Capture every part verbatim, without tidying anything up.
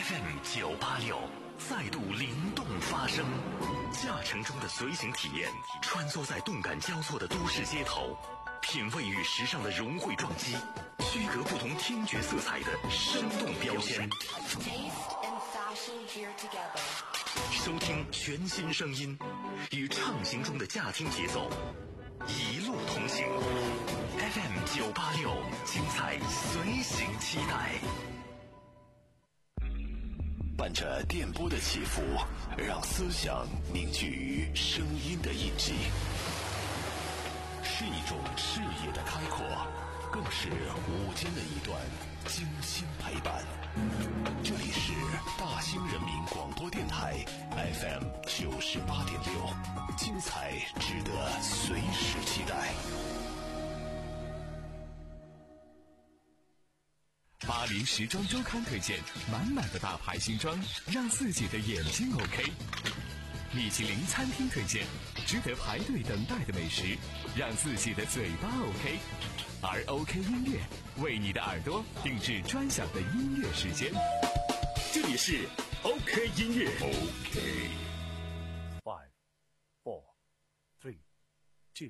F M 九八六再度灵动发声，驾乘中的随行体验，穿梭在动感交错的都市街头，品味与时尚的融汇撞击，区隔不同听觉色彩的生动标签。收听全新声音，与畅行中的驾听节奏，一路同行。F M 九八六，精彩随行期待。伴着电波的起伏，让思想凝聚于声音的印记，是一种视野的开阔，更是午间的一段精心陪伴。这里是大兴人民广播电台 F M 九十八点六，精彩值得随时期待。 巴黎时装周刊推荐满满的大牌新装，让自己的眼睛 OK。米其林餐厅推荐值得排队等待的美食，让自己的嘴巴 OK。而 OK 音乐为你的耳朵定制专享的音乐时间。这里是 OK 音乐 OK。 Five, four, three, two。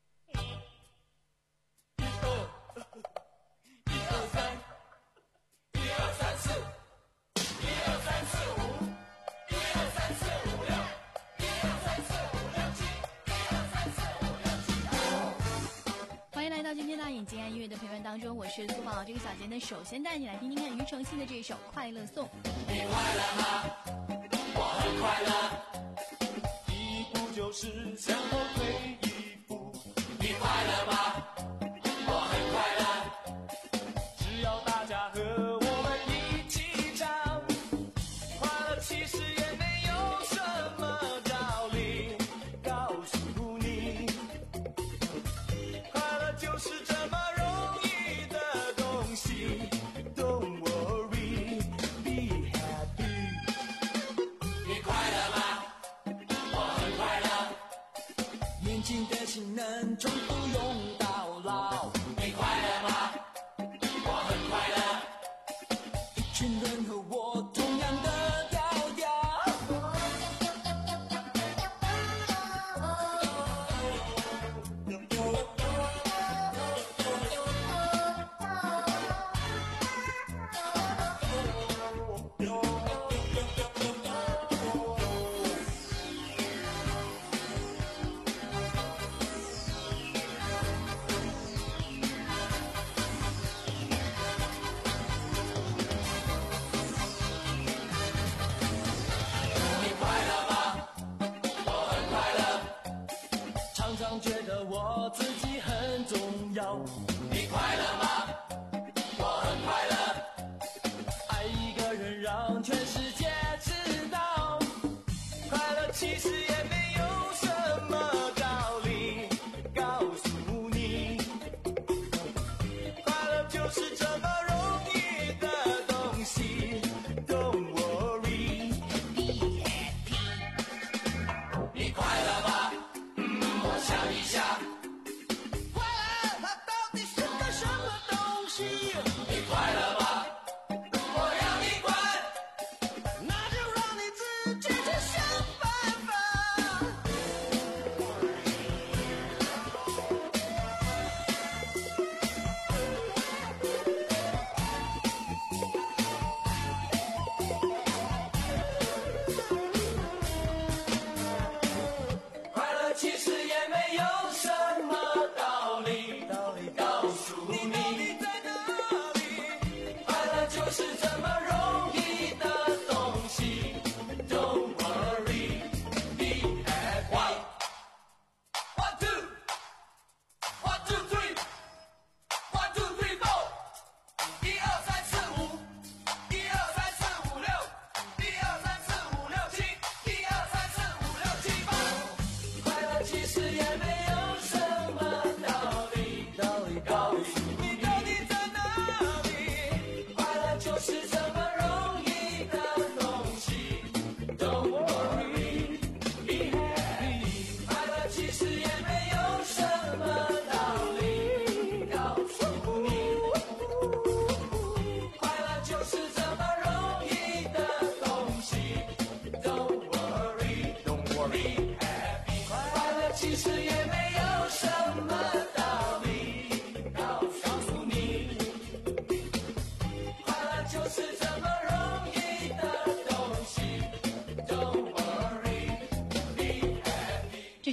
到今天大眼睛爱音乐的陪伴当中，我是苏宝。这个小节呢，首先带你来听听看庾澄庆的这首《快乐颂》。 你快乐吗？我很快乐。一步就是向后退一步。你快乐吗？我很快乐。只要大家和我们一起唱，快乐其实也没有什么道理。告诉你。就是这么容易的东西 Don't worry, be happy。 你快乐吗？我很快乐。年轻的心能从不用到老。你快乐吗？我很快乐。一群人和我同样的调调。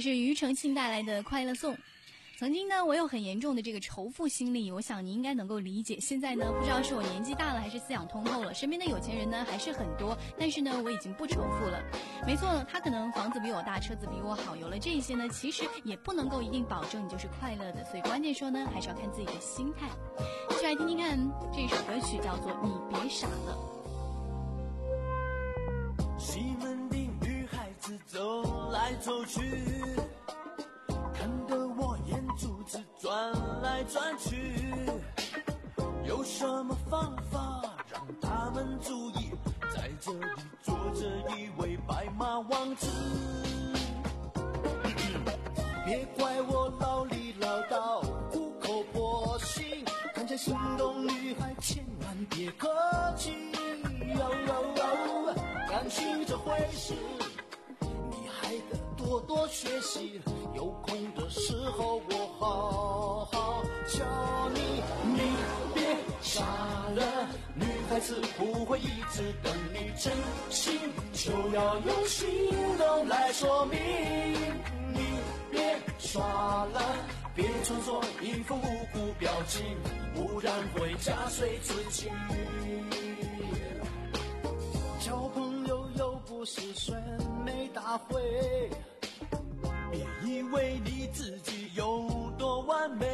是庾澄庆带来的快乐颂。曾经呢，我有很严重的这个仇富心理，我想你应该能够理解。现在呢，不知道是我年纪大了，还是思想通透了，身边的有钱人呢还是很多，但是呢，我已经不仇富了。没错，他可能房子比我大，车子比我好，有了这些呢，其实也不能够一定保证你就是快乐的。所以关键说呢，还是要看自己的心态。一起来听听看这首歌曲，叫做《你别傻了》。 西门町女孩子走来走去，看得我眼珠子转来转去，有什么方法让他们注意，在这里坐着一位白马王子？别怪我唠里唠叨，苦口婆心，看见心动女孩千万别客气。哦哦哦，感情这回事，你还得多多学习，有空的时候我好好教你。你别傻了，女孩子不会一直等你真心，就要用行动来说明。你别耍了，别装作一副无辜表情，不然会夹碎自己。交朋友又不是选美大会，别以为你自己有多完美，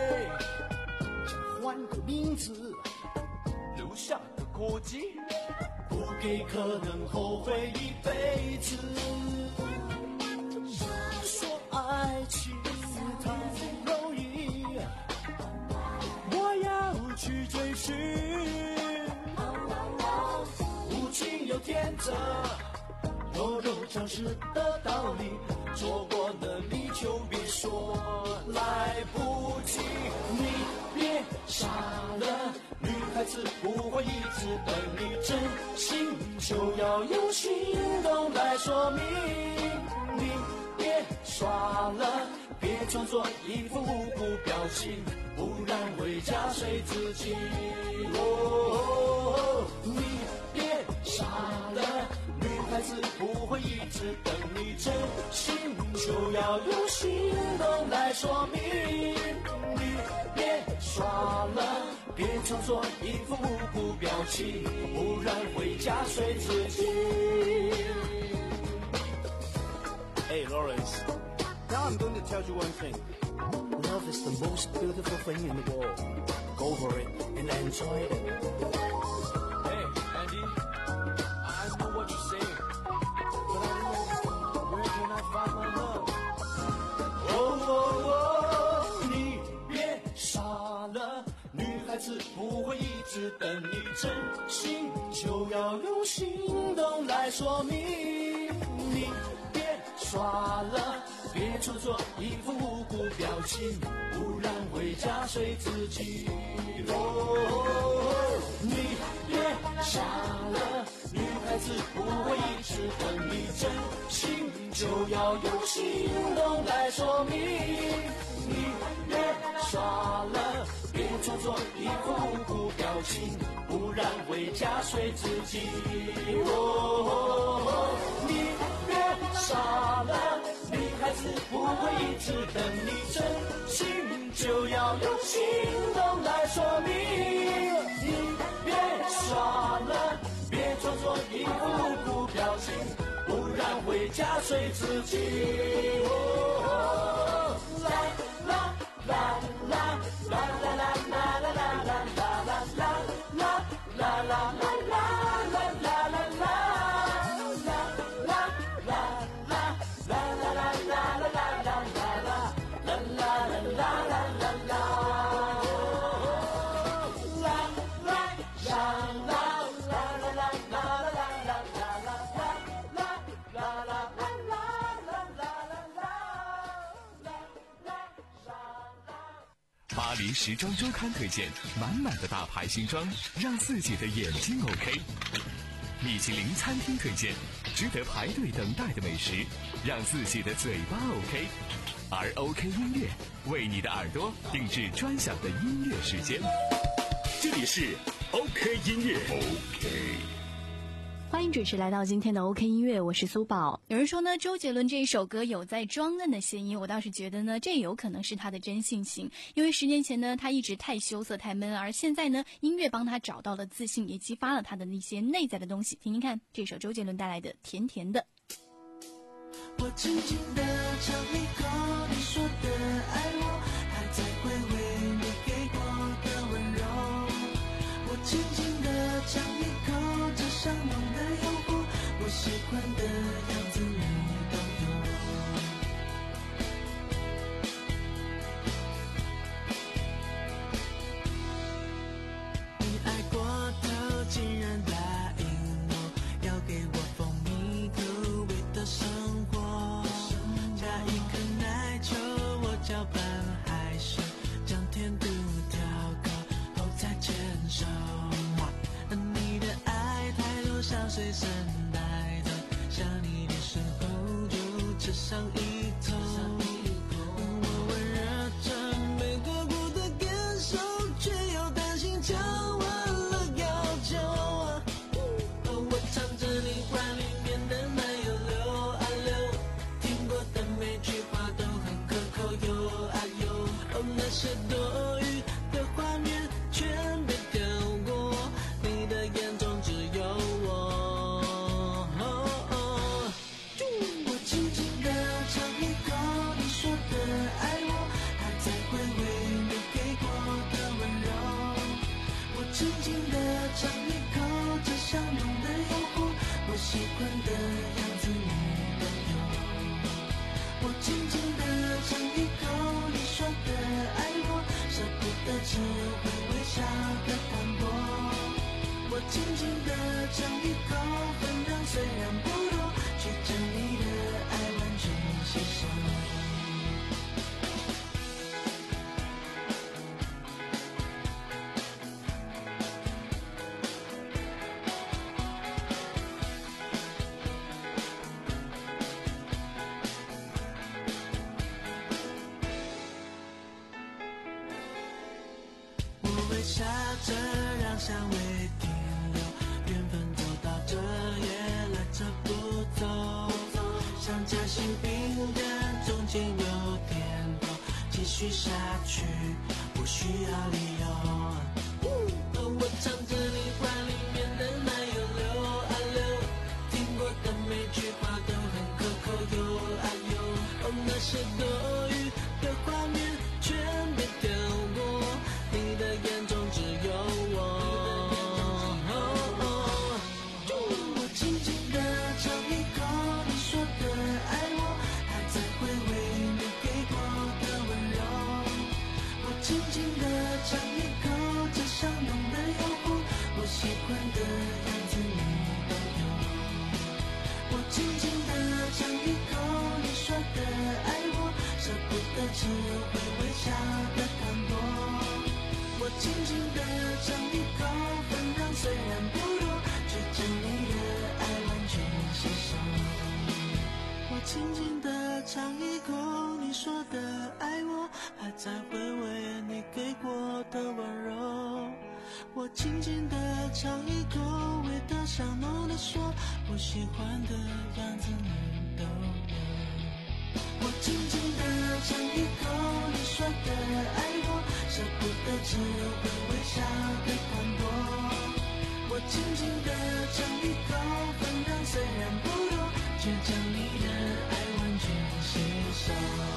就换个名字，留下个过节，不给可能后悔一辈子。说爱情太容易，我要去追寻，无情又天真，弱肉强食的道理，错过了你就别说来不及。你别傻了，女孩子不会一直等你真心，就要用行动来说明。你别耍了，别装作一副无辜表情，不然会夹碎自己。哦，你别傻了，女孩子不会一直等你真心，就要用行动来说明。你别耍了，别装作一副无辜表情，不然会夹碎自己。Hey Lawrence, now I'm going to tell you one thing. Love is the most beautiful thing in the world. Go for it and enjoy it. Hey, Andy, I know what you're saying, but I don't know where can I find my love. Oh, oh, oh, 你别傻了，女孩子不会一直等你真心，就要用行动来说明。你别耍了，别装作一副无辜表情，不然会夹碎自己。哦，你别傻了，女孩子不会一直等你真心，就要用行动来说明。你别耍了，别装作一副无辜表情，不然会夹碎自己。哦，你别傻了，女孩子不会一直等你真心，就要用行动来说明。你别傻了，别装作一副无辜表情，不然会夹碎自己。哦，啦啦啦啦啦啦啦啦啦啦啦啦啦啦啦啦啦。 巴黎时装周刊推荐满满的大牌新装，让自己的眼睛 OK。米其林餐厅推荐值得排队等待的美食，让自己的嘴巴 OK。而 OK 音乐为你的耳朵定制专享的音乐时间。这里是 OK 音乐 OK。 欢迎主持来到今天的 OK 音乐，我是苏宝。有人说呢，周杰伦这一首歌有在装嫩的嫌疑，我倒是觉得呢，这有可能是他的真性情。因为十年前呢，他一直太羞涩太闷，而现在呢，音乐帮他找到了自信，也激发了他的那些内在的东西。听听看这首周杰伦带来的《甜甜的》。 我轻轻地尝一口你说的爱我，还在回味你给过的温柔。我轻轻地尝一口这香浓的诱惑，我喜欢的样子你都有。你爱过头，竟然答应我，要给我蜂蜜口味的生活。加一颗奶球，我搅拌害羞，将甜度调高后再牵手。你的爱太多，像随身带走，想你的时候就吃上一口。我温热着没得过的感受，却又担心讲完了要求。我唱着你话里面的奶油溜啊溜，听过的每句话都很可口哟啊哟。哦，那些多余的画面全被跳过，你的眼中只有我。我轻轻地尝一口你说的爱我，还在回味你给过的温柔。我轻轻地尝一口这香浓的诱惑，我喜欢的样子你都有。我轻轻地尝一口你说的爱我，舍不得只会微笑的淡薄。我轻轻地尝一口分量虽然不多，却将你的爱完全吸收。我微笑着让香味停留，缘分走到这也来者不走，像夹心饼干中间有点多，继续下去不需要理由。我唱着你话里面的奶油溜啊溜，听过的每句话都很可口哟啊哟。哦，那些多余的画面全被跳过，你的眼中只有我。我轻轻地尝一口你说的爱我，还在回味你给过的温柔。我轻轻地尝一口这香浓的诱惑，我喜欢的样子你都有。我轻轻地尝一口你说的爱我，舍不得只会微笑的淡薄。我轻轻地尝一口分量虽然不多，却将你的爱完全吸收。我轻轻地尝一口你说的爱我，还在回味你给过的温柔。我轻轻地尝一口味道香浓的说，我喜欢的样子你都有。我轻轻地尝一口你说的爱我，舍不得只会微笑的淡薄。我轻轻地尝一口分量虽然不多，却将你的爱完全吸收。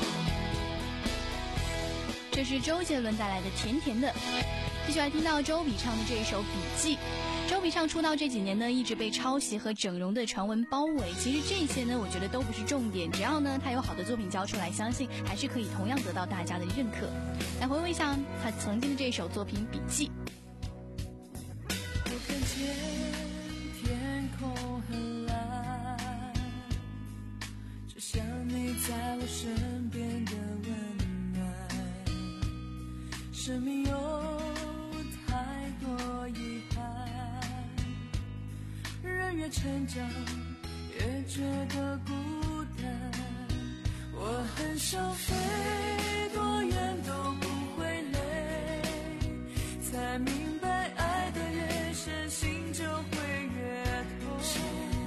这是周杰伦带来的《甜甜的》。继续来听到周笔畅的这一首《笔记》。周笔畅出道这几年呢，一直被抄袭和整容的传闻包围。其实这些呢，我觉得都不是重点，只要呢他有好的作品交出来，相信还是可以同样得到大家的认可。来回味一下他曾经的这首作品《笔记》。 我看见天空很蓝，就像你在我身边的温暖。生命有太多遗憾，人越成长越觉得孤单。我很想飞多远都不会累，才明白爱的越深心就会越痛。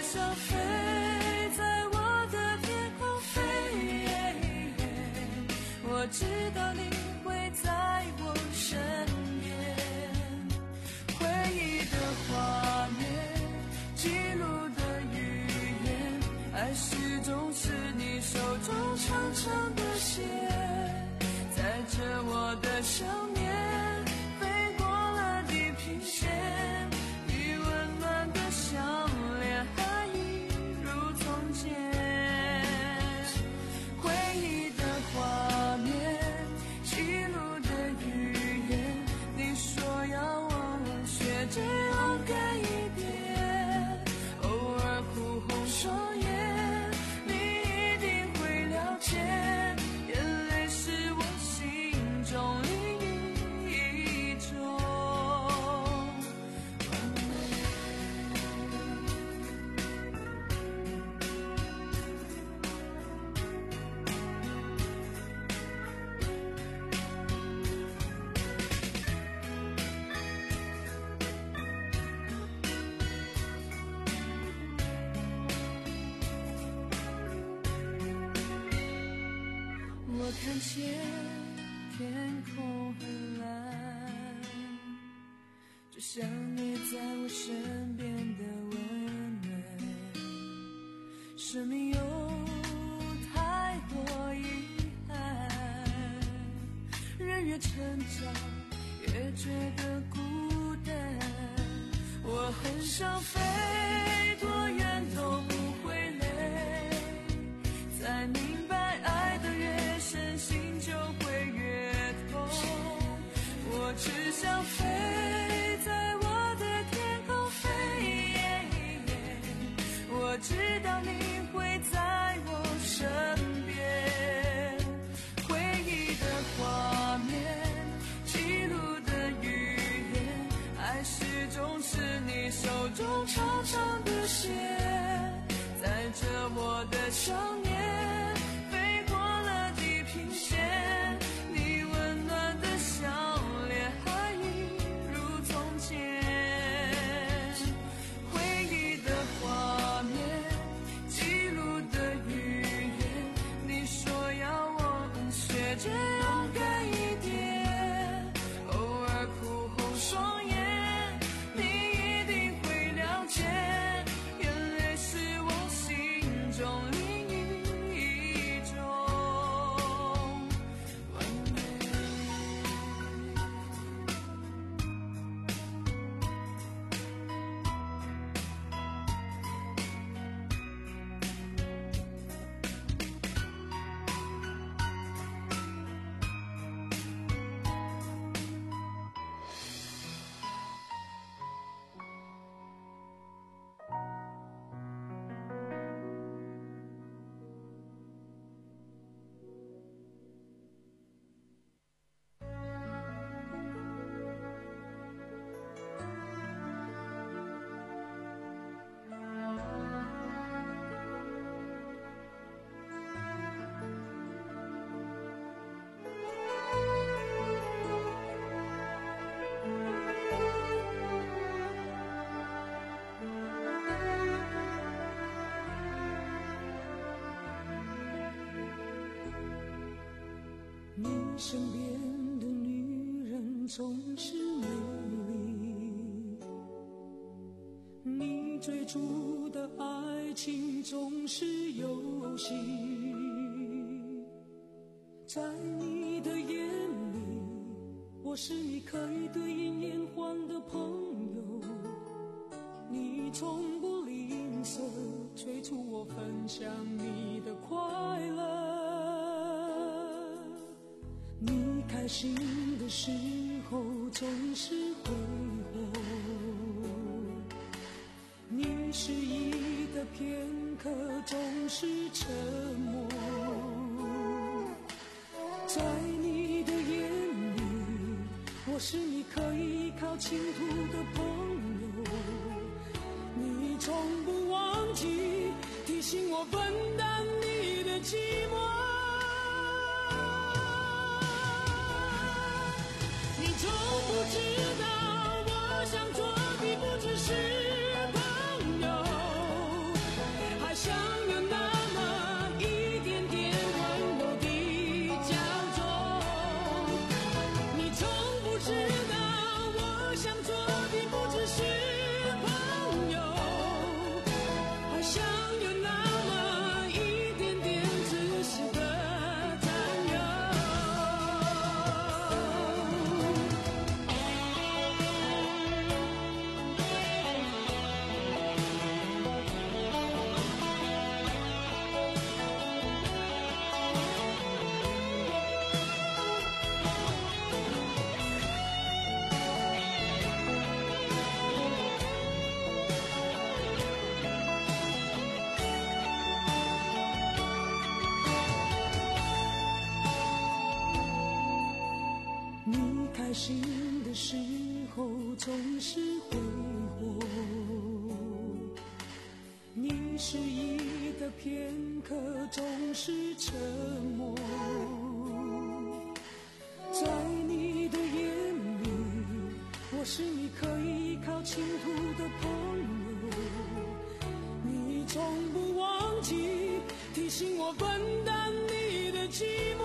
想飞在我的天空飞，我知道你会在我身边，回忆的画面，记录的语言，爱始终是你手中长长的线，载着我的想念飞过了地平线，你温暖的笑脸还一如从前，回忆的画面，记录的语言，你说要我学着勇敢一点，偶尔哭红双眼，你一定会了解，眼泪是我心中另一种完美。我看见天空很蓝，就像你在我身边的温暖，生命有太多遗憾，人越成长越觉得孤单，我很想飞多远都不会累，在明白爱的越深，心就会越痛，我只想飞在我的天空飞，我知道你会在我身边，回忆的画面，记录的语言，爱始终是你手中长长的线，载着我的想念飞过了地平线，你温暖的笑脸还一如从前，回忆的画面，记录的语言，你说要我学着勇敢一点，偶尔哭红双眼，你一定会了解，眼泪是我心中另一种完美。 你身边的女人总是美丽，你追逐的爱情总是游戏，在你的眼里，我是你可以对饮眼黄的朋友，你从不吝啬催促我分享你的快乐，你开心的时候总是挥霍，你失意的片刻总是沉默，在你的眼里，我是你可以依靠倾吐的朋友，你从不忘记提醒我分担你的寂寞，你从不知道我想做的不只是朋友， 总是挥霍。你失意的片刻总是沉默，在你的眼里，我是你可以依靠倾吐的朋友。你从不忘记提醒我分担你的寂寞。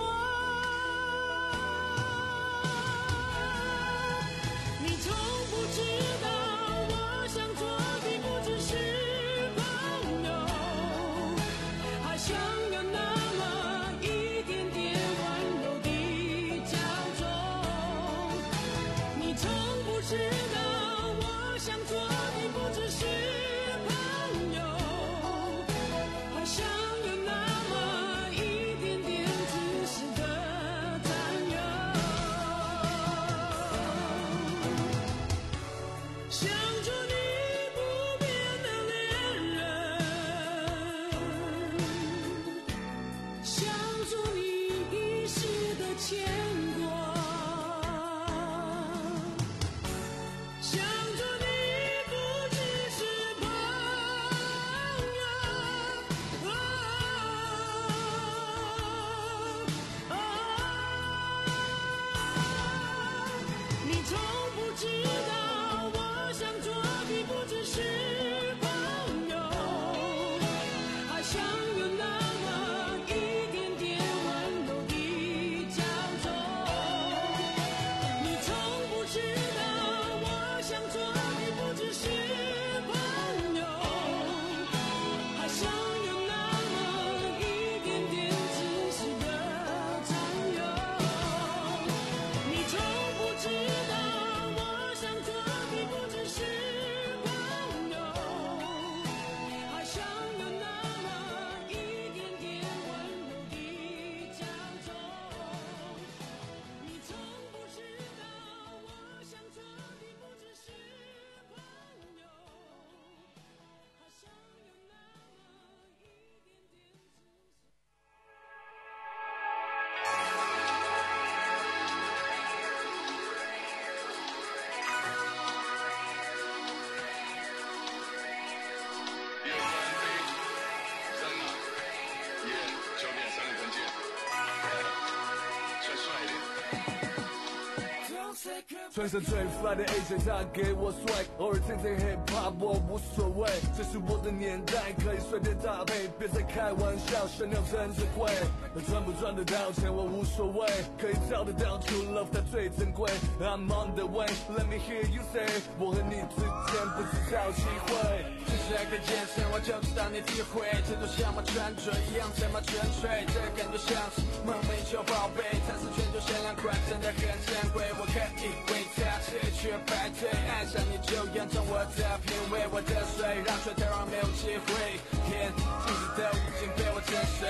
你从不知道，我想做的不只是朋友，还想有那么一点点温柔的娇纵。你从不知道，我想做的不只是朋友，还想有那么一点点自私的占有。想做你不变的恋人，想做你一世的牵挂，想做你不只是朋友。哦哦你从不知道，我想做的不只是朋友，还想有那么一点点温柔的娇纵。你从不知道，我想做的不只是朋友，还想有那么一点点自私的占有。你从不知道，我想做的不只是朋友，还想有那么一点点温柔的娇纵。你从不知道，我想做的不只是朋友，还想有那么一点点自私。 穿上最 fly 的 A J， 他给我 swag， 偶尔听听 hip hop 我无所谓，这是我的年代，可以随便搭配，别再开玩笑，小鸟真是贵，赚不赚得到钱我无所谓，可以找得到 true love 它最珍贵。I'm on the way， let me hear you say， 我和你之间不是找机会，只是一个眼神我就知道你体会，这就像我穿着一样这么纯粹，这感觉像是梦寐以求宝贝，它是全球限量款，真的很珍贵，我可以为它吃去排队，爱上你就验证我的品味，我的水让水太让没有机会，天镜子都已经被我沉睡，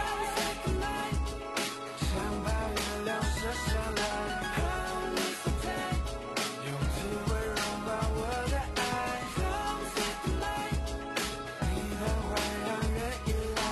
想把月亮射下来，用智慧拥抱我的爱，你的坏让人依赖，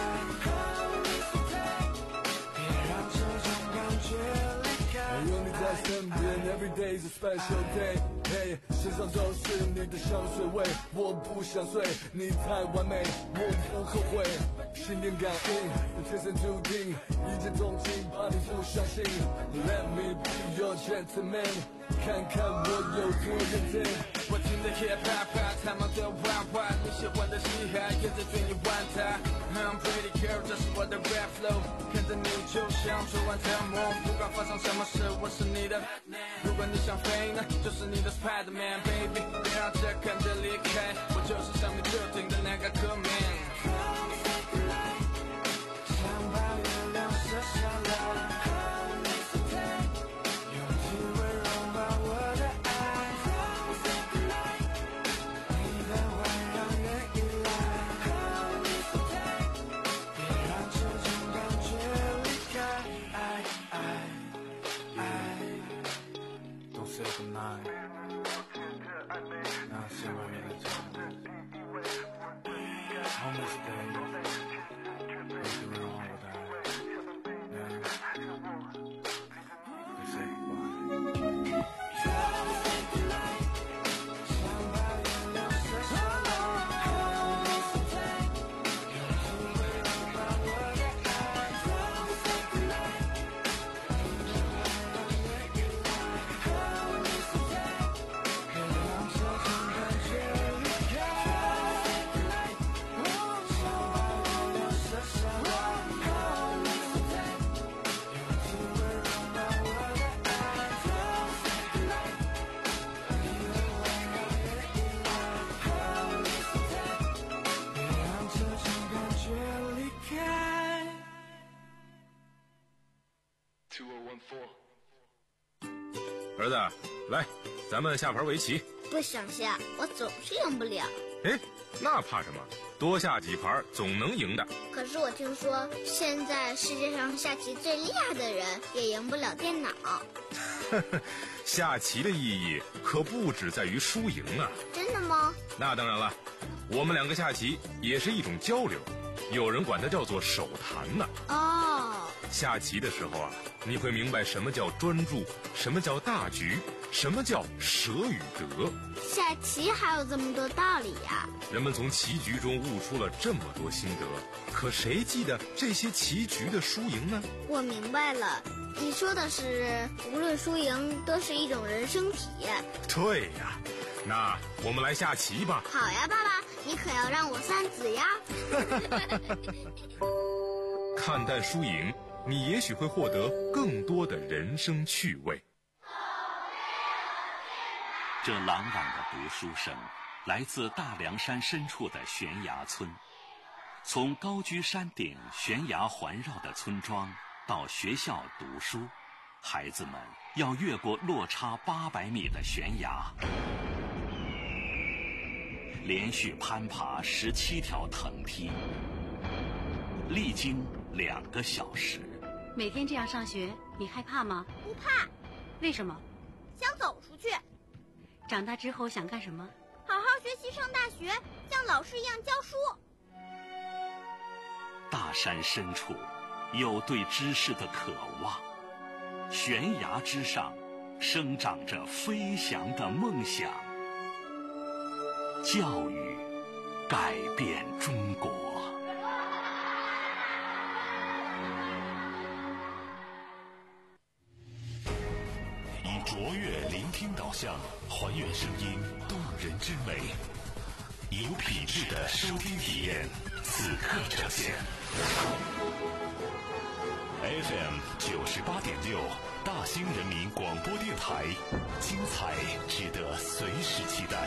别让这种感觉离开，有你在身边 Every day is a special day， hey， 身上都是你的香水味，我不想睡，你太完美，我不后悔，心电感应，天生注定，一见钟情，怕你不相信 ，Let me be your gentleman， 看看我有多认真。我听的 hip hop， 他们的坏话，你喜欢的嘻哈，也在对你玩它。I'm pretty girl， 这是我的 rap flow， 看着你就像昨晚的梦，不管发生什么事，我是你的。如果你想飞呢，就是你的 Spider-Man baby， 别让这感觉离开，我就是上面注定的那个革命。想把月亮射下来，用体温拥抱我的爱，你的坏让人依赖，别让这种感觉离开。Don't say goodnight. 儿子，来，咱们下盘围棋。 不想下，我总是赢不了。 哎，那怕什么？多下几盘总能赢的。 可是我听说，现在世界上下棋最厉害的人也赢不了电脑。 下棋的意义可不只在于输赢啊！ 真的吗？ 那当然了，我们两个下棋也是一种交流，有人管它叫做手谈呢。 哦， 下棋的时候啊，你会明白什么叫专注，什么叫大局，什么叫舍与得。 下棋还有这么多道理呀！ 人们从棋局中悟出了这么多心得，可谁记得这些棋局的输赢呢？ 我明白了，你说的是无论输赢都是一种人生体验。 对呀，那我们来下棋吧。 好呀，爸爸，你可要让我三子呀。 看淡输赢，你也许会获得更多的人生趣味。 这朗朗的读书声来自大凉山深处的悬崖村。从高居山顶悬崖环绕的村庄到学校读书，孩子们要越过落差八百米的悬崖，连续攀爬十七条藤梯，历经两个小时。 每天这样上学，你害怕吗？ 不怕。 为什么？ 想走出去。 长大之后想干什么？ 好好学习，上大学，像老师一样教书。 大山深处有对知识的渴望，悬崖之上生长着飞翔的梦想。教育改变中国。以卓越聆听导向，还原声音动人之美，有品质的收听体验，此刻呈现。F M 九十八点六，大兴人民广播电台，精彩值得随时期待。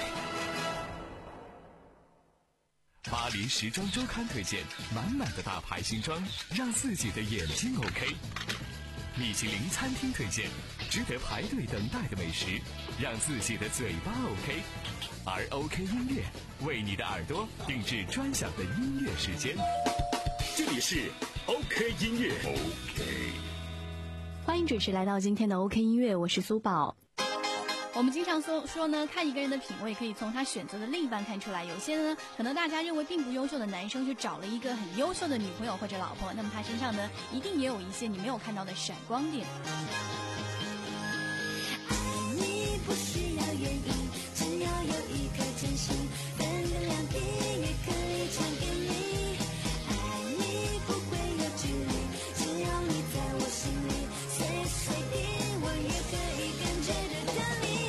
巴黎时装周刊推荐满满的大牌新装，让自己的眼睛 OK。米其林餐厅推荐值得排队等待的美食，让自己的嘴巴 OK。而 OK 音乐为你的耳朵定制专享的音乐时间。这里是 OK 音乐 OK。 欢迎准时来到今天的 OK 音乐，我是苏宝。我们经常说说呢，看一个人的品味可以从他选择的另一半看出来。有些呢，可能大家认为并不优秀的男生，却找了一个很优秀的女朋友或者老婆，那么他身上呢，一定也有一些你没有看到的闪光点。 爱你不需要原因，只要有一颗真心，分个两地也可以传给你。爱你不会有距离，只要你在我心里，随时随地我也可以感觉得到你。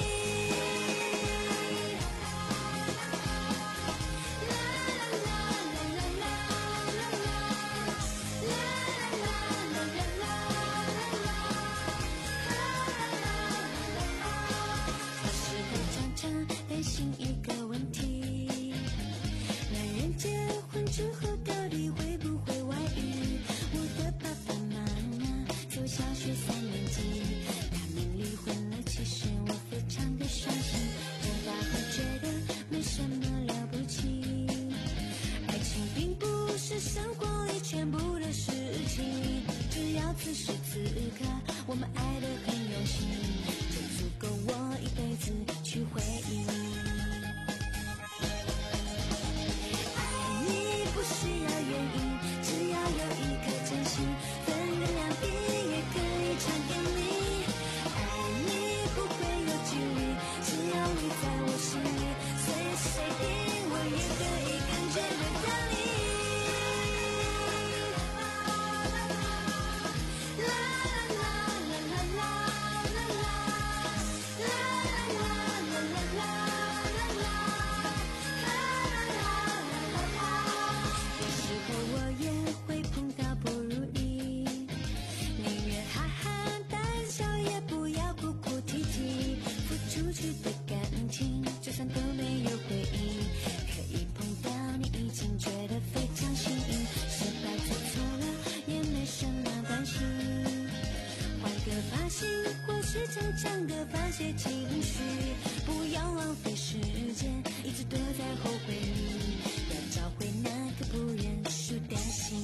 唱唱歌发泄情绪，不要浪费时间，一直躲在后悔里，要找回那颗不认输的心。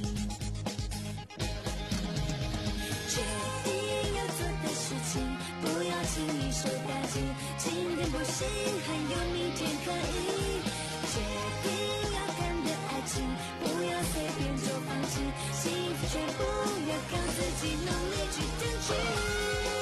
决定要做的事情，不要轻易受打击，今天不行，还有明天可以。决定要干的爱情，不要随便就放弃，幸福全部要靠自己努力去争取。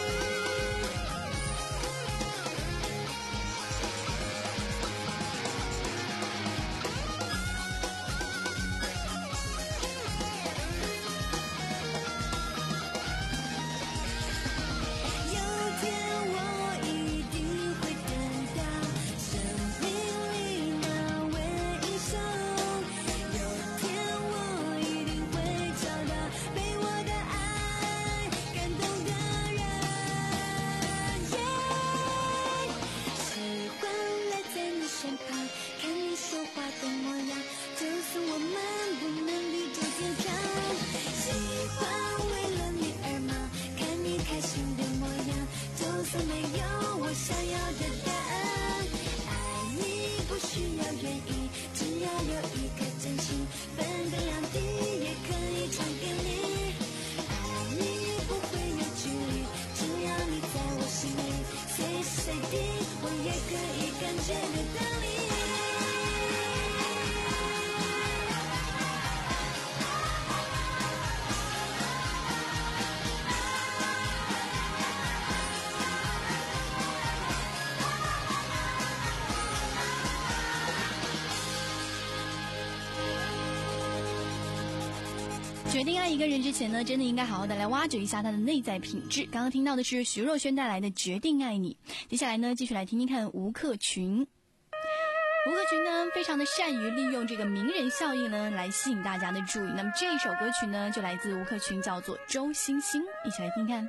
决定爱一个人之前呢，真的应该好好的来挖掘一下他的内在品质。刚刚听到的是徐若瑄带来的《决定爱你》，接下来呢，继续来听听看吴克群。吴克群呢，非常的善于利用这个名人效应呢，来吸引大家的注意。那么这首歌曲呢，就来自吴克群，叫做《周星星》，一起来听看。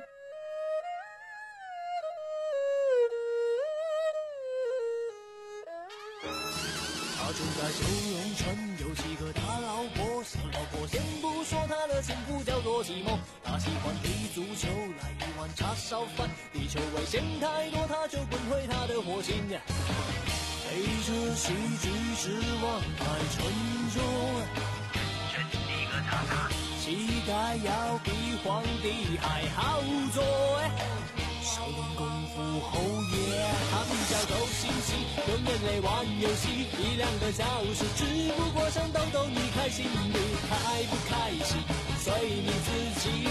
他住在九龙城，有几个大老婆，小老婆先不说他的幸福叫做寂寞，他喜欢踢足球，来一碗叉烧饭，地球危险太多，他就滚回他的火星。陪着喜剧之王太沉重，真是个大咖，膝盖要比皇帝还好做，少林功夫后爷，他名叫周星星，用眼泪玩游戏，一两个小时，只不过想逗逗你开心，你开不开心随你自己。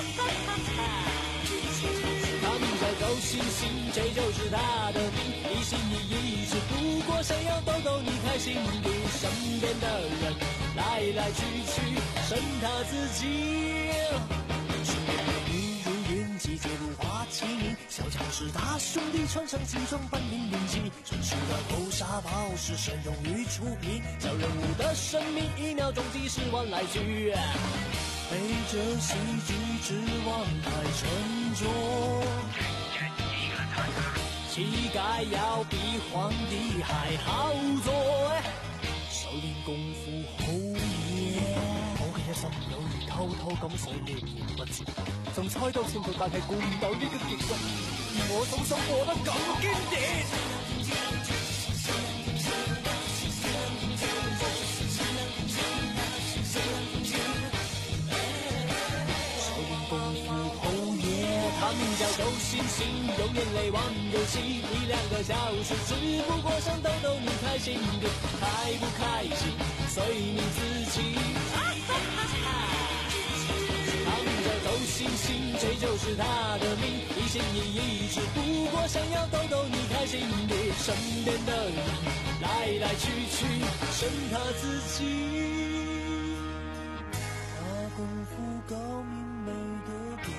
他名叫周星星，这就是他的命，一心一意只不过想要逗逗你开心，你身边的人来来去去剩他自己。集结如花旗明，小强是大兄弟，穿上西装扮零零七，城市的头沙包是神勇于出品，小人物的生命一秒钟几十万来去，背着喜剧之王太沉重，膝盖要比皇帝还好做，少林功夫後嘢，我嘅一心有如偷偷咁想念念不絕，仲猜到前途，但係估唔到呢個結局，而我總想過得咁經典。少林功夫後嘢，他名叫周星星，用眼淚玩遊戲，一兩個小時，只不過想逗逗你開心，你開不開心隨你自己。周星星，这就是他的命，一心一意只不过想要逗逗你开心，你身边的人来来去去剩他自己。他功夫高明美的笔，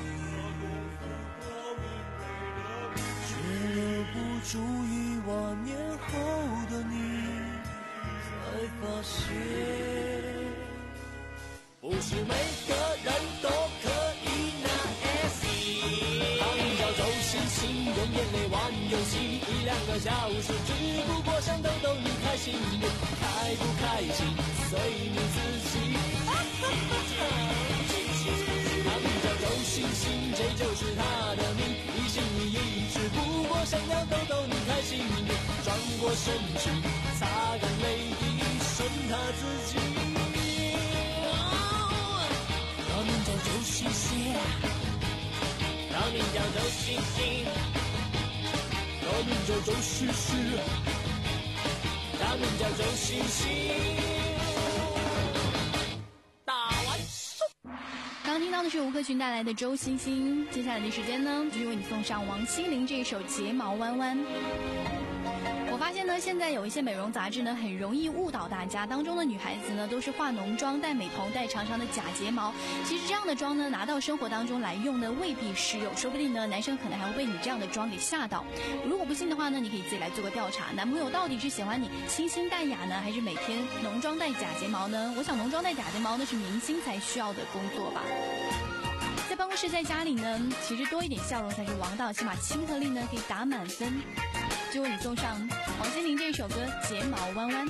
却留不住一万年后的你，才发现不是每个人都可以拿 S。 他名叫周星星，用眼泪玩游戏，一两个小时，只不过想逗逗你开心，开不开心随你自己。他名叫周星星，这就是他的命，一心一甚至擦干泪滴，顺他自己。他名叫周星星，他名叫周星星，他名叫周星星，他名叫周星星。 刚听到的是吴克群带来的周星星，接下来的时间呢，继续为你送上王心凌这一首《睫毛弯弯》。我发现呢，现在有一些美容杂志呢，很容易误导大家，当中的女孩子呢，都是化浓妆、戴美瞳、戴长长的假睫毛。其实这样的妆呢，拿到生活当中来用呢，未必实有，说不定呢，男生可能还会被你这样的妆给吓到。如果不信的话呢，你可以自己来做个调查，男朋友到底是喜欢你清新淡雅呢，还是每天浓妆戴假睫毛呢？我想浓妆戴假睫毛呢，是明星才需要的工作吧。在办公室，在家里呢，其实多一点笑容才是王道，起码亲和力呢可以打满分。就为你送上王心凌这首歌《睫毛弯弯》。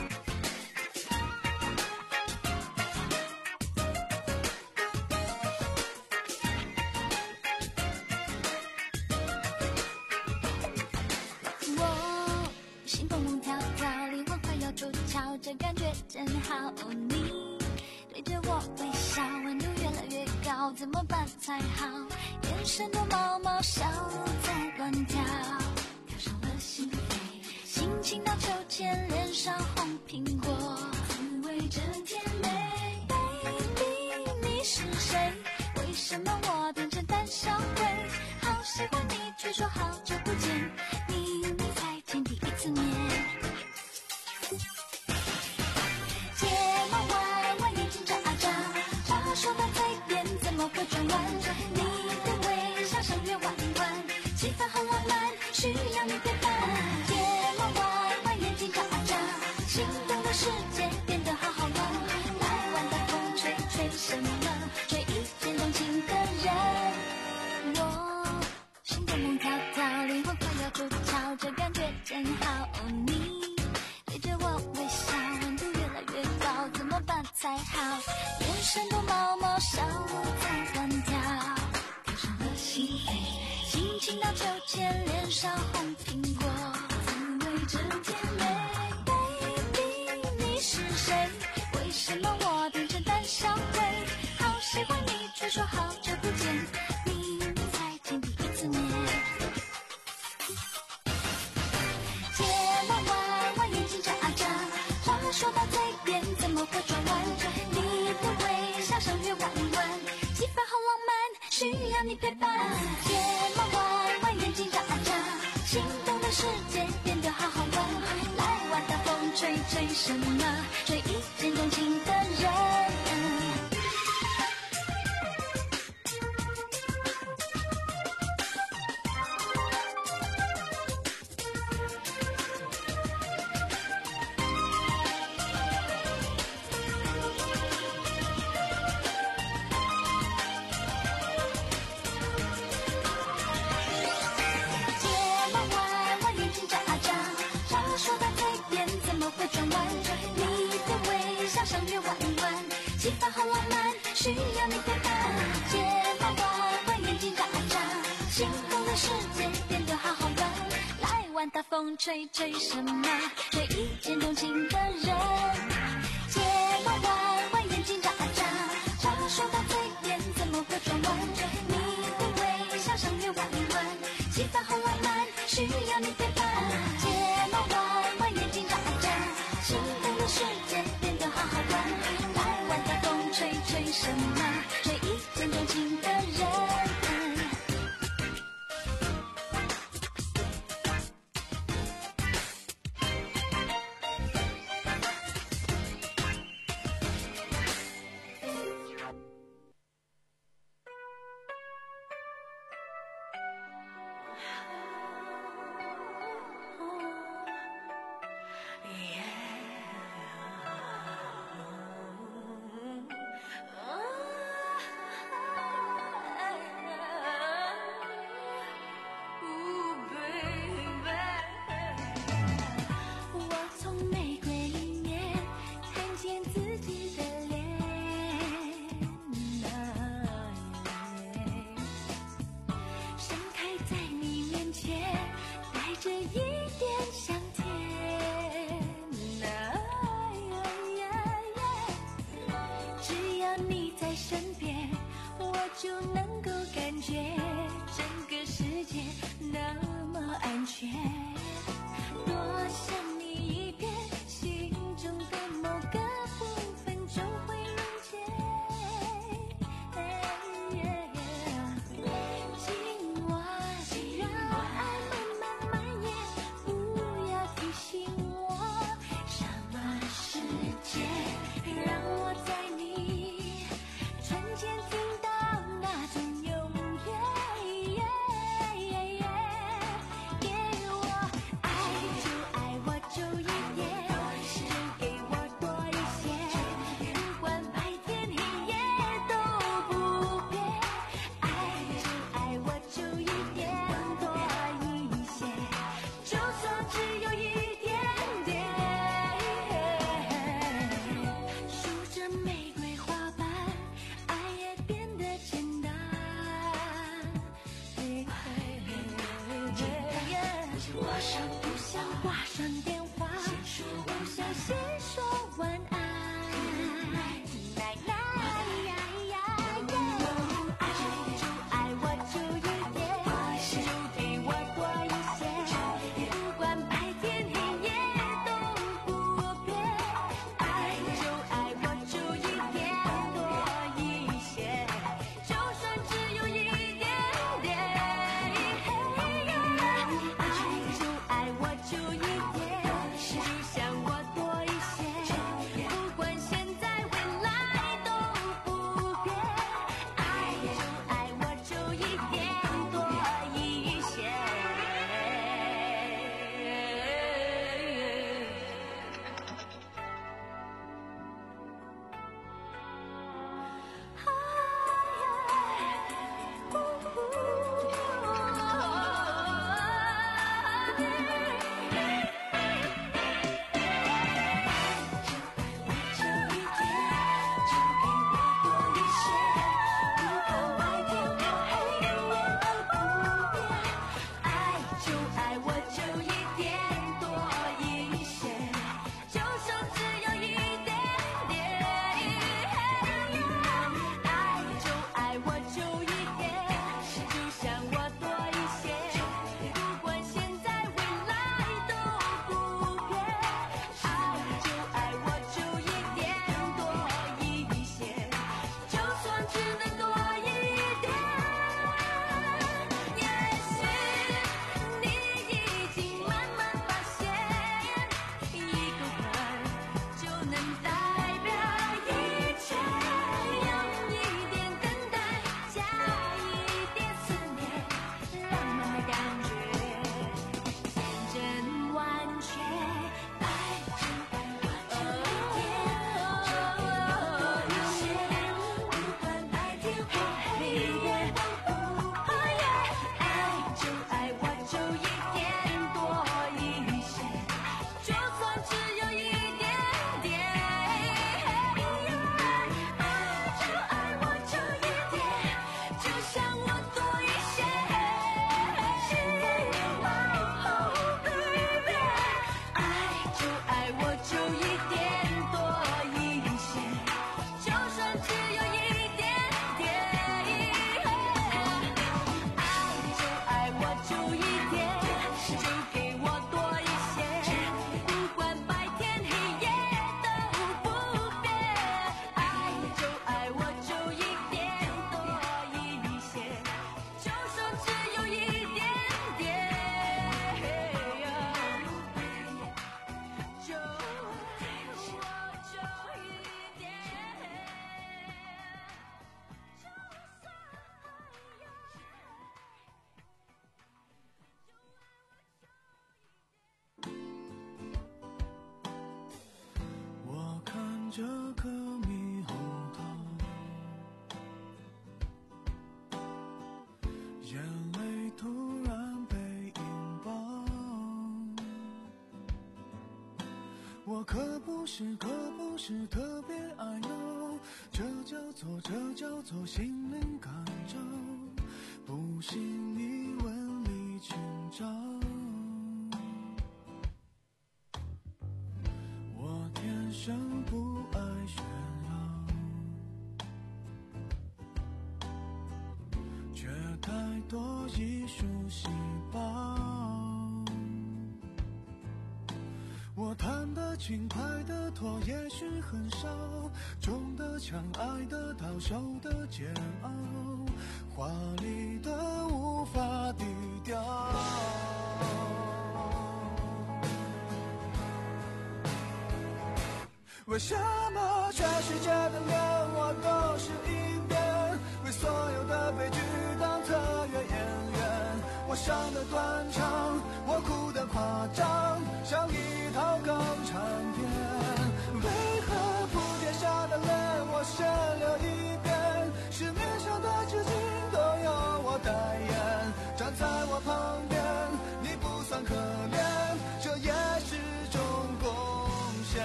我心蹦蹦跳跳，灵魂快要出窍，这感觉真好。你对着我微笑，温度越来越高，怎么办才好？眼神多毛毛，小鹿在乱跳，跳上了心扉，心情到秋千，脸上红苹果，滋味真甜美。Baby， 你是谁？为什么我变成胆小鬼？好喜欢你，却说好久不见，你你才见第一次面。睫毛弯弯，眼睛眨啊眨，话说到嘴边怎么会转弯？你的微笑像月弯弯，气氛好浪漫，需要你陪伴。睫毛弯弯，眼睛眨啊眨，心动的世界变得好好玩。来玩的风吹吹什么？吹一见钟情的人。我心蹦蹦跳跳，灵魂快要出窍，这感觉真好。你对着我微笑，温度越来越高，怎么办才好？眼神多毛毛，小鹿在乱跳，跳上了心扉，心情到秋千，脸上红苹果，滋味真甜美。Baby， 你是谁？为什么我变成胆小鬼？好喜欢你，却说好久不见，你你才见第一次面。睫毛弯弯，眼睛眨啊眨，话说到嘴边怎么会转弯？你的微笑像月弯弯，气氛好浪漫，需要你陪伴。睫毛弯弯，眼睛眨啊眨，心动的世界变得好好玩。来玩大风吹吹什么？吹一见钟情的人。睫毛弯弯，眼睛眨啊眨，话说到嘴边怎么会转弯？你的微笑像月弯弯，气氛好浪漫，需要你陪伴。睫毛弯弯，眼睛眨啊眨，心动的世界变得好好玩。来玩大风吹吹什么？吹一见钟情的人。睫毛弯弯，眼睛眨啊眨，话说到嘴边怎么会转弯？你的微笑像月弯弯，气氛好浪漫，需要你陪伴。睫毛弯弯，眼睛眨啊眨，心动的世界变得好好玩。来玩大风吹吹什么？吹一见钟情的人。 先说晚安。 这颗猕猴桃，眼泪突然被引爆。我可不是，可不是特别爱闹，这叫做，这叫做心灵感召。不信你问李清照。我天生不爱炫耀，却太多艺术细胞。我弹得轻，拍得拖，也许很少，中的枪，爱得到，受的煎熬，华丽的无法低调。为什么全世界的脸我都是一遍？为所有的悲剧当特约演员？我伤得断肠，我哭得夸张，像一套港产片。为何铺天下的脸我先流一遍？市面上的纸巾都由我代言，站在我旁边，你不算可怜，这也是种贡献。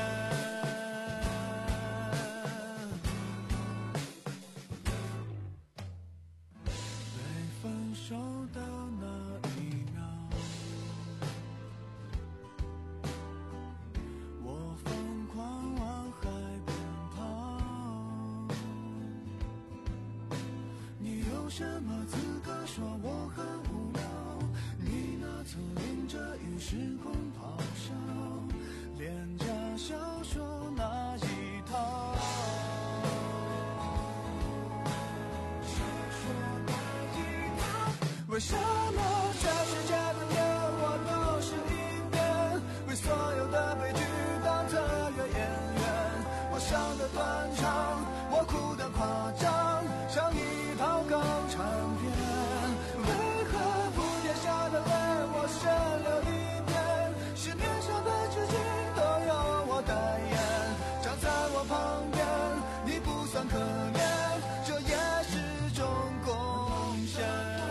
分手的那一秒，我放什么资格说我很无聊？你那侧淋着雨时空咆哮，廉价小说那一套，小说那一套。为什么全世界的人我都是一遍？为所有的悲剧当特约演员？我笑得断肠，我哭得夸张，像一套港产片。为何普天下的泪我先流一遍？市面上的纸巾都由我代言，站在我旁边，你不算可怜，这也是种贡献。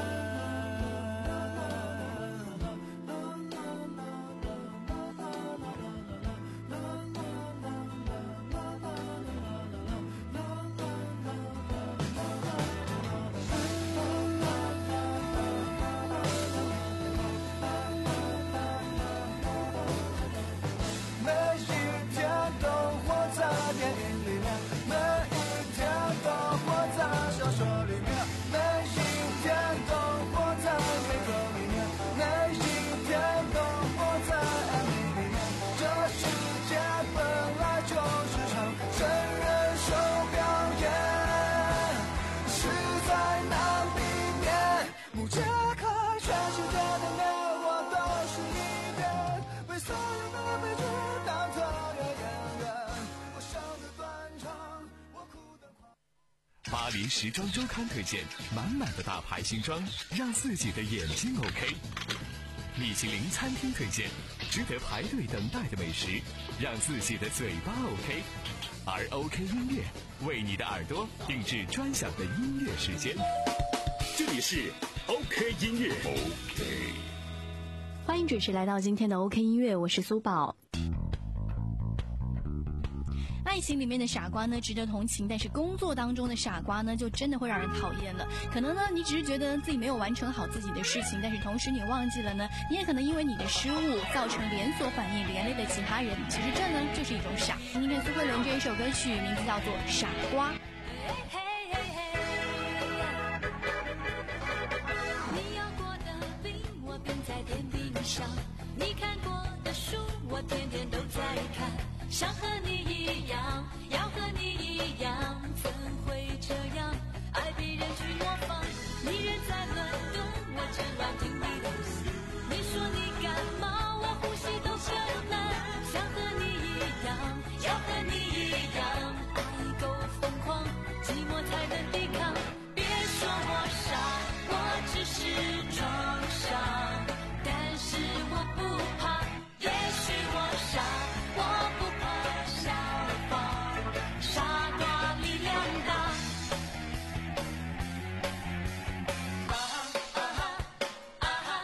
巴黎时装周刊推荐满满的大牌新装，让自己的眼睛 OK。米其林餐厅推荐值得排队等待的美食，让自己的嘴巴 OK。而 OK 音乐为你的耳朵定制专享的音乐时间。 这里是 OK 音乐 OK。 欢迎准时来到今天的 OK 音乐，我是苏宝。爱情里面的傻瓜呢值得同情，但是工作当中的傻瓜呢就真的会让人讨厌了。可能呢你只是觉得自己没有完成好自己的事情，但是同时你忘记了呢，你也可能因为你的失误造成连锁反应，连累了其他人。其实这呢就是一种傻。听听看苏慧伦这一首歌曲，名字叫做《傻瓜》。 你要过的饼我便在天饼上，你看过的书我天天都在看，想和你一样，要和你一样，怎会这样？爱被人去模仿，你人在伦敦，我正乱听你的戏。你说你感冒，我呼吸都更难，想和你一样，要和你一样，爱够疯狂，寂寞才能抵抗。别说我傻，我只是装傻，但是我不怕，也许我傻，我不怕效仿，傻瓜力量大。啊哈啊哈啊哈，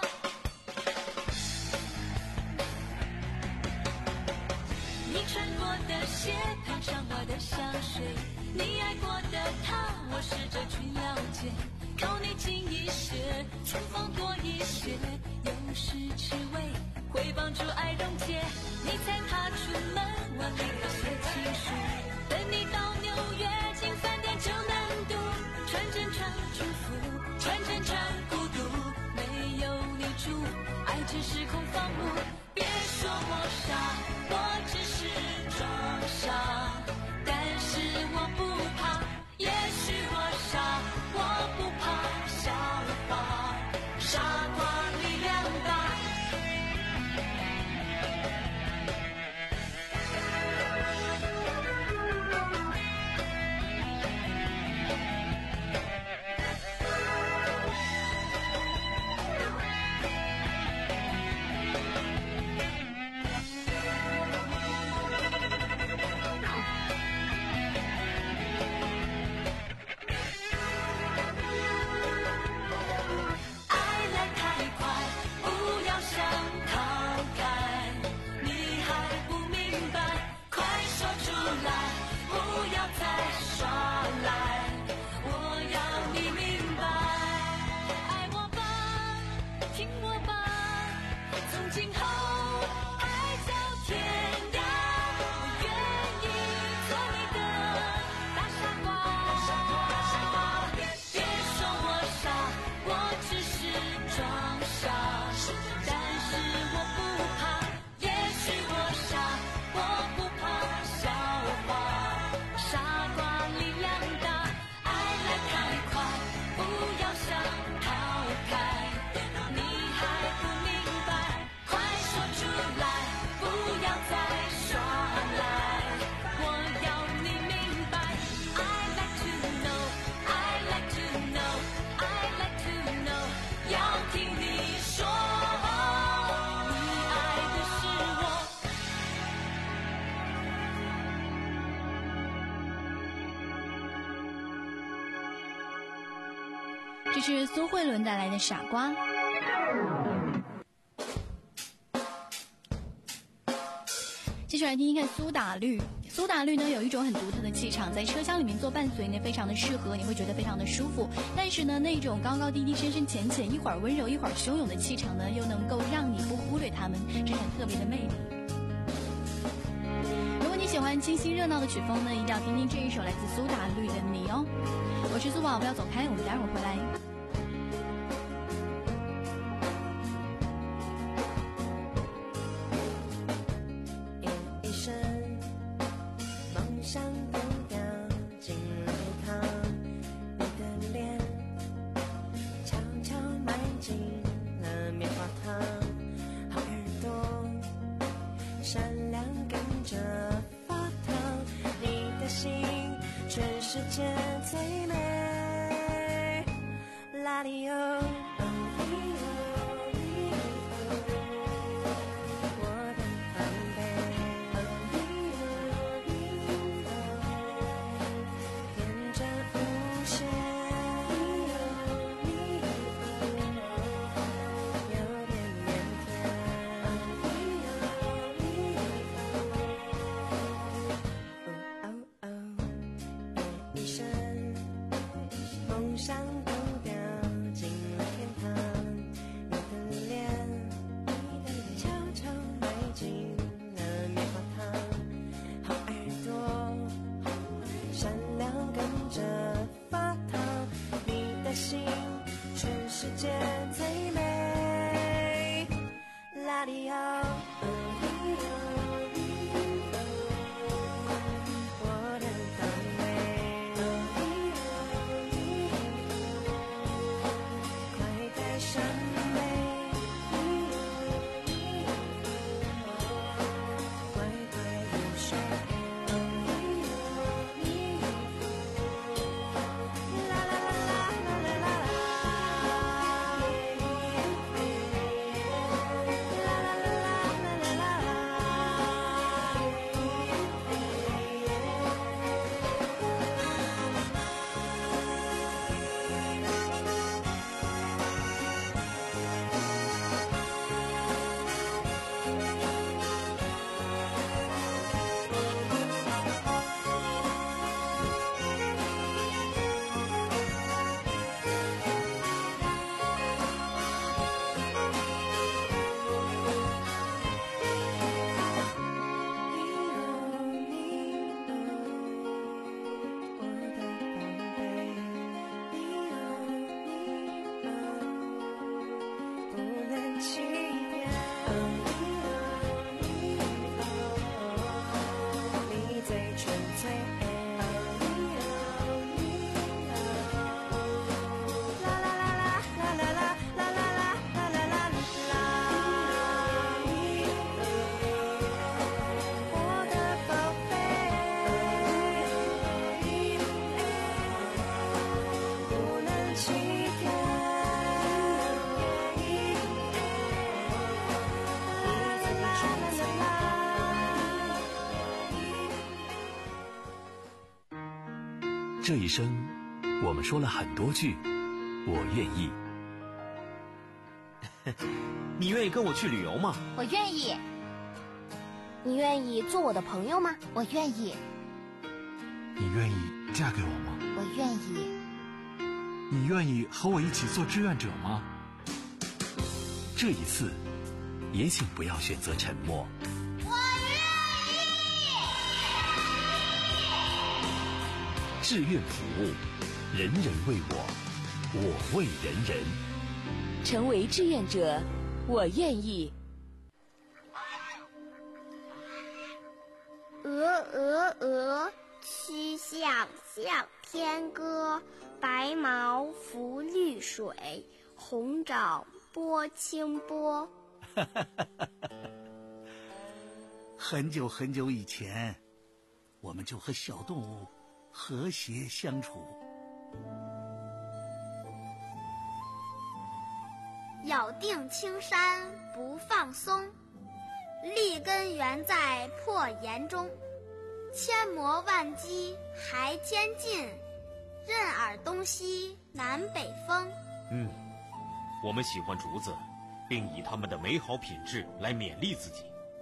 你穿过的鞋配上我的香水，你爱过的他我试着去了解，靠你近一些，厨房多一些，有时吃味会帮助爱溶解。你才踏出门，我立刻写情书，等你到纽约进饭店就难度，穿针穿祝福，穿针穿孤独，没有你住，爱只是空房屋。别说我傻，我只是装傻，但是我不怕，也许我傻，我不怕效仿，傻瓜力量大。 这是苏慧伦带来的《傻瓜》。继续来听听看苏打绿。苏打绿呢有一种很独特的气场，在车厢里面做伴随呢非常的适合，你会觉得非常的舒服。但是呢那种高高低低深深浅浅，一会儿温柔一会儿汹涌的气场呢，又能够让你不忽略他们，这是很特别的魅力。如果你喜欢清新热闹的曲风呢，一定要听听这一首来自苏打绿的《你》哦。我是苏宝，不要走开，我们待会儿回来。 这一生，我们说了很多句“我愿意”。 你愿意跟我去旅游吗？ 我愿意。你愿意做我的朋友吗？我愿意。 你愿意嫁给我吗？ 我愿意。 你愿意和我一起做志愿者吗？ 这一次，也请不要选择沉默。志愿服务，人人为我，我为人人。 成为志愿者，我愿意。 鹅鹅鹅，曲项向天歌。白毛浮绿水，红掌拨清波。 很久很久以前，我们就和小动物和谐相处。 咬定青山不放松，立根原在破岩中。千磨万击还坚劲，任尔东西南北风。 嗯，我们喜欢竹子，并以它们的美好品质来勉励自己。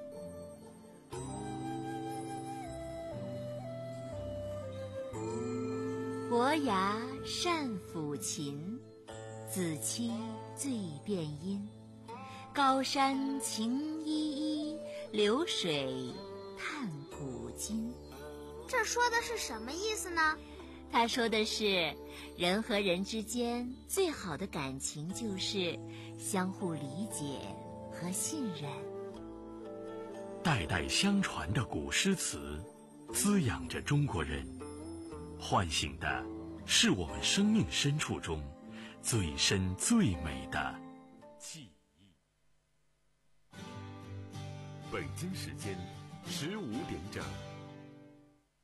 伯牙善抚琴，子期最辩音。高山晴依依，流水叹古今。 这说的是什么意思呢？ 他说的是，人和人之间最好的感情就是相互理解和信任。 代代相传的古诗词，滋养着中国人，唤醒的是我们生命深处中最深最美的记忆。 北京时间十五点整。